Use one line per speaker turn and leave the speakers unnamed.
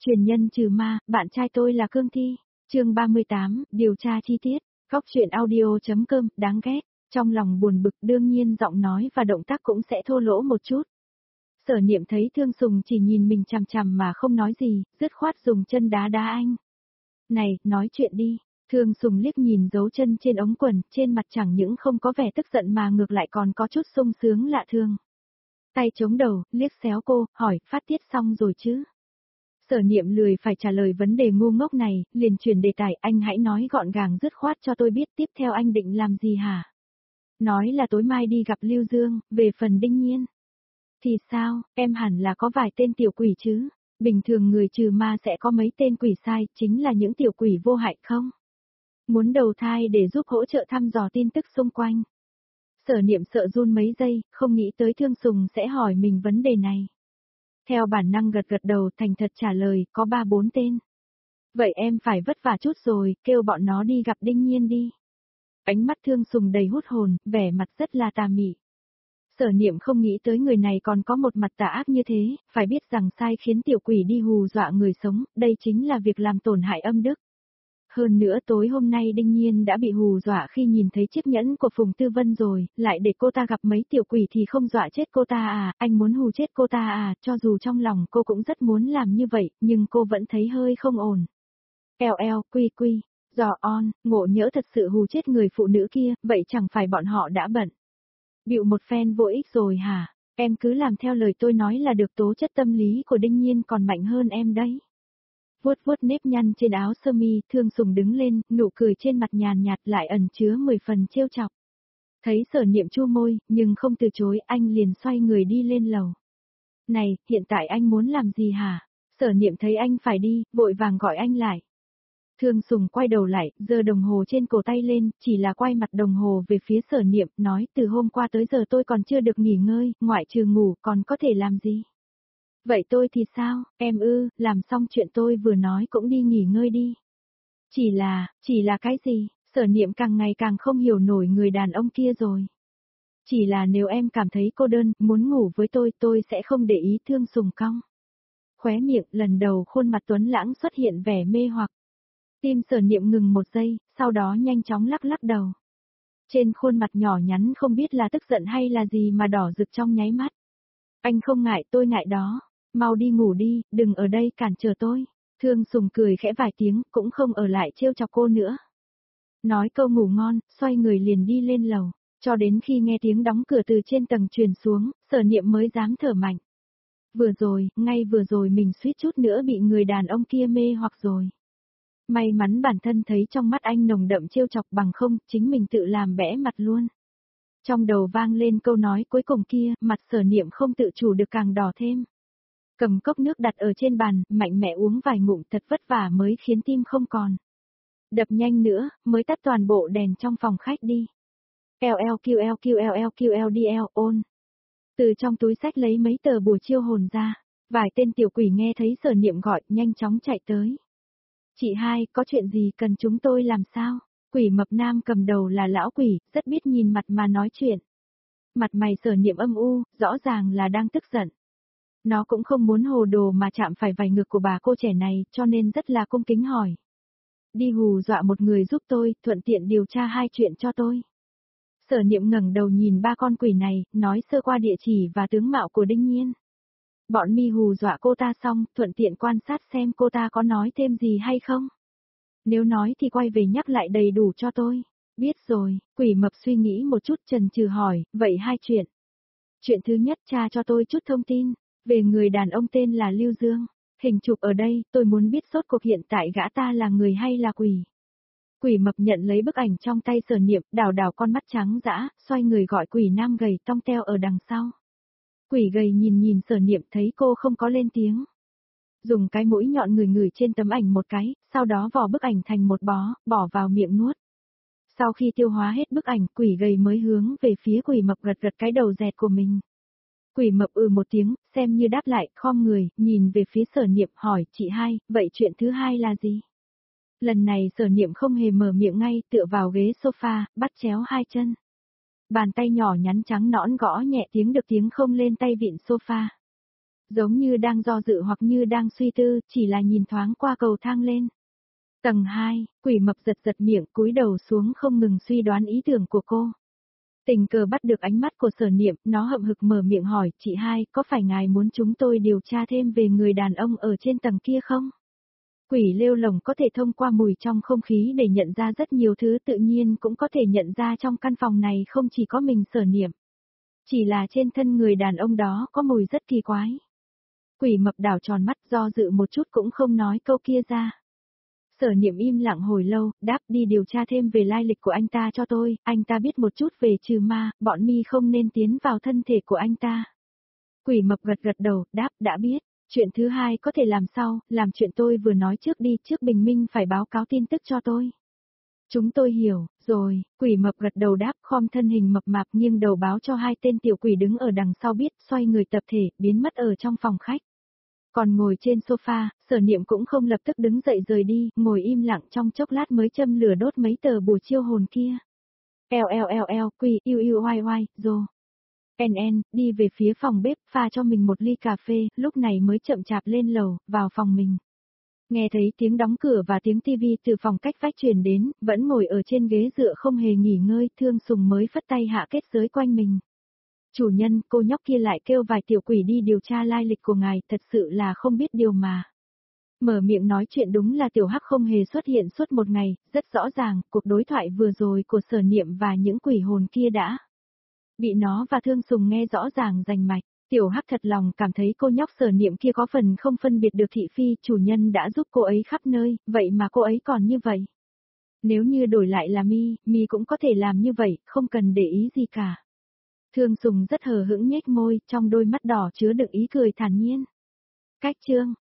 Truyền nhân trừ ma, bạn trai tôi là Cương Thi. Chương 38, điều tra chi tiết. Góc truyện audio.com, đáng ghét. Trong lòng buồn bực đương nhiên giọng nói và động tác cũng sẽ thô lỗ một chút. Sở Niệm thấy Thương Sùng chỉ nhìn mình chằm chằm mà không nói gì, dứt khoát dùng chân đá đá anh. Này, nói chuyện đi. Thương Sùng liếc nhìn dấu chân trên ống quần, trên mặt chẳng những không có vẻ tức giận mà ngược lại còn có chút sung sướng lạ thường. Tay chống đầu, liếc xéo cô, hỏi, phát tiết xong rồi chứ? Sở Niệm lười phải trả lời vấn đề ngu ngốc này, liền chuyển đề tài, anh hãy nói gọn gàng dứt khoát cho tôi biết tiếp theo anh định làm gì hả? Nói là tối mai đi gặp Lưu Dương, về phần Đinh Nhiên. Thì sao, em hẳn là có vài tên tiểu quỷ chứ? Bình thường người trừ ma sẽ có mấy tên quỷ sai, chính là những tiểu quỷ vô hại không? Muốn đầu thai để giúp hỗ trợ thăm dò tin tức xung quanh. Sở Niệm sợ run mấy giây, không nghĩ tới Thương Sùng sẽ hỏi mình vấn đề này. Theo bản năng gật gật đầu thành thật trả lời, có 3-4 tên. Vậy em phải vất vả chút rồi, kêu bọn nó đi gặp Đinh Nhiên đi. Ánh mắt Thương Sùng đầy hút hồn, vẻ mặt rất là tà mị. Sở Niệm không nghĩ tới người này còn có một mặt tà ác như thế, phải biết rằng sai khiến tiểu quỷ đi hù dọa người sống, đây chính là việc làm tổn hại âm đức. Hơn nữa tối hôm nay Đinh Nhiên đã bị hù dọa khi nhìn thấy chiếc nhẫn của Phùng Tư Vân rồi, lại để cô ta gặp mấy tiểu quỷ thì không dọa chết cô ta à, anh muốn hù chết cô ta à, cho dù trong lòng cô cũng rất muốn làm như vậy, nhưng cô vẫn thấy hơi không ổn. Quy quy, dò on, ngộ nhỡ thật sự hù chết người phụ nữ kia, vậy chẳng phải bọn họ đã bận. Bịu một phen vô ích rồi hả, em cứ làm theo lời tôi nói là được, tố chất tâm lý của Đinh Nhiên còn mạnh hơn em đấy. Vuốt vuốt nếp nhăn trên áo sơ mi, Thương Sùng đứng lên, nụ cười trên mặt nhàn nhạt lại ẩn chứa 10 phần trêu chọc. Thấy Sở Niệm chu môi, nhưng không từ chối, anh liền xoay người đi lên lầu. Này, hiện tại anh muốn làm gì hả? Sở Niệm thấy anh phải đi, vội vàng gọi anh lại. Thương Sùng quay đầu lại, giơ đồng hồ trên cổ tay lên, chỉ là quay mặt đồng hồ về phía Sở Niệm, nói từ hôm qua tới giờ tôi còn chưa được nghỉ ngơi, ngoại trừ ngủ còn có thể làm gì? Vậy tôi thì sao, em làm xong chuyện tôi vừa nói cũng đi nghỉ ngơi đi. Chỉ là cái gì, Sở Niệm càng ngày càng không hiểu nổi người đàn ông kia rồi. Chỉ là nếu em cảm thấy cô đơn, muốn ngủ với tôi sẽ không để ý. Thương Sùng cong khóe miệng, lần đầu khuôn mặt tuấn lãng xuất hiện vẻ mê hoặc. Tim Sở Niệm ngừng một giây, sau đó nhanh chóng lắc lắc đầu. Trên khuôn mặt nhỏ nhắn không biết là tức giận hay là gì mà đỏ rực trong nháy mắt. Anh không ngại, tôi ngại đó. Mau đi ngủ đi, đừng ở đây cản trở tôi. Thương Sùng cười khẽ vài tiếng, cũng không ở lại trêu chọc cô nữa. Nói câu ngủ ngon, xoay người liền đi lên lầu, cho đến khi nghe tiếng đóng cửa từ trên tầng truyền xuống, Sở Niệm mới dám thở mạnh. Ngay vừa rồi mình suýt chút nữa bị người đàn ông kia mê hoặc rồi. May mắn bản thân thấy trong mắt anh nồng đậm trêu chọc, bằng không, chính mình tự làm bẽ mặt luôn. Trong đầu vang lên câu nói cuối cùng kia, mặt Sở Niệm không tự chủ được càng đỏ thêm. Cầm cốc nước đặt ở trên bàn, mạnh mẽ uống vài ngụm, thật vất vả mới khiến tim không còn đập nhanh nữa, mới tắt toàn bộ đèn trong phòng khách đi. LLQLQLQLDL ôn. Từ trong túi sách lấy mấy tờ bùa chiêu hồn ra, vài tên tiểu quỷ nghe thấy Sở Niệm gọi, nhanh chóng chạy tới. Chị hai, có chuyện gì cần chúng tôi làm sao? Quỷ mập nam cầm đầu là lão quỷ, rất biết nhìn mặt mà nói chuyện. Mặt mày Sở Niệm âm u, rõ ràng là đang tức giận. Nó cũng không muốn hồ đồ mà chạm phải vảy ngực của bà cô trẻ này, cho nên rất là cung kính hỏi. Đi hù dọa một người giúp tôi, thuận tiện điều tra 2 chuyện cho tôi. Sở Niệm ngẩng đầu nhìn 3 con quỷ này, nói sơ qua địa chỉ và tướng mạo của Đinh Nhiên. Bọn mi hù dọa cô ta xong, thuận tiện quan sát xem cô ta có nói thêm gì hay không. Nếu nói thì quay về nhắc lại đầy đủ cho tôi. Biết rồi, quỷ mập suy nghĩ một chút chần chừ hỏi, vậy 2 chuyện. Chuyện thứ nhất, tra cho tôi chút thông tin về người đàn ông tên là Lưu Dương. Hình chụp ở đây, tôi muốn biết rốt cuộc hiện tại gã ta là người hay là quỷ. Quỷ mập nhận lấy bức ảnh trong tay Sở Niệm, đảo đảo con mắt trắng dã, xoay người gọi quỷ nam gầy tong teo ở đằng sau. Quỷ gầy nhìn Sở Niệm, thấy cô không có lên tiếng. Dùng cái mũi nhọn ngửi trên tấm ảnh một cái, sau đó vò bức ảnh thành một bó, bỏ vào miệng nuốt. Sau khi tiêu hóa hết bức ảnh, quỷ gầy mới hướng về phía quỷ mập gật gật cái đầu dẹt của mình. Quỷ mập một tiếng, xem như đáp lại, khom người, nhìn về phía Sở Niệm hỏi, chị hai, vậy chuyện thứ hai là gì? Lần này Sở Niệm không hề mở miệng ngay, tựa vào ghế sofa, bắt chéo 2 chân. Bàn tay nhỏ nhắn trắng nõn gõ nhẹ tiếng được tiếng không lên tay vịn sofa. giống như đang do dự hoặc như đang suy tư, chỉ là nhìn thoáng qua cầu thang lên. Tầng 2, quỷ mập giật giật miệng cúi đầu xuống không ngừng suy đoán ý tưởng của cô. Tình cờ bắt được ánh mắt của Sở Niệm, nó hậm hực mở miệng hỏi, chị hai, có phải ngài muốn chúng tôi điều tra thêm về người đàn ông ở trên tầng kia không? Quỷ lêu lồng có thể thông qua mùi trong không khí để nhận ra rất nhiều thứ, tự nhiên cũng có thể nhận ra trong căn phòng này không chỉ có mình Sở Niệm. Chỉ là trên thân người đàn ông đó có mùi rất kỳ quái. Quỷ mập đảo tròn mắt do dự một chút cũng không nói câu kia ra. Sở Niệm im lặng hồi lâu, đáp đi điều tra thêm về lai lịch của anh ta cho tôi, anh ta biết một chút về trừ ma, bọn mi không nên tiến vào thân thể của anh ta. Quỷ mập gật gật đầu, đáp đã biết, chuyện thứ hai có thể làm sau, làm chuyện tôi vừa nói trước đi, trước bình minh phải báo cáo tin tức cho tôi. Chúng tôi hiểu, rồi, quỷ mập gật đầu đáp khom thân hình mập mạp nghiêng đầu báo cho hai tên tiểu quỷ đứng ở đằng sau biết, xoay người tập thể, biến mất ở trong phòng khách. Còn ngồi trên sofa, Sở Niệm cũng không lập tức đứng dậy rời đi, ngồi im lặng trong chốc lát mới châm lửa đốt mấy tờ bùa chiêu hồn kia. Quỳ, rô. Đi về phía phòng bếp, pha cho mình một ly cà phê, lúc này mới chậm chạp lên lầu, vào phòng mình. Nghe thấy tiếng đóng cửa và tiếng tivi từ phòng cách vách truyền đến, vẫn ngồi ở trên ghế dựa không hề nghỉ ngơi, Thương Sùng mới phất tay hạ kết giới quanh mình. Chủ nhân, cô nhóc kia lại kêu vài tiểu quỷ đi điều tra lai lịch của ngài, thật sự là không biết điều mà. Mở miệng nói chuyện đúng là tiểu hắc không hề xuất hiện suốt một ngày, rất rõ ràng, cuộc đối thoại vừa rồi của Sở Niệm và những quỷ hồn kia đã bị nó và Thương Sùng nghe rõ ràng rành mạch. Tiểu hắc thật lòng cảm thấy cô nhóc Sở Niệm kia có phần không phân biệt được thị phi, chủ nhân đã giúp cô ấy khắp nơi, vậy mà cô ấy còn như vậy. Nếu như đổi lại là mi cũng có thể làm như vậy, không cần để ý gì cả. Thương Sùng rất hờ hững nhếch môi, trong đôi mắt đỏ chứa đựng ý cười thản nhiên. Cách chương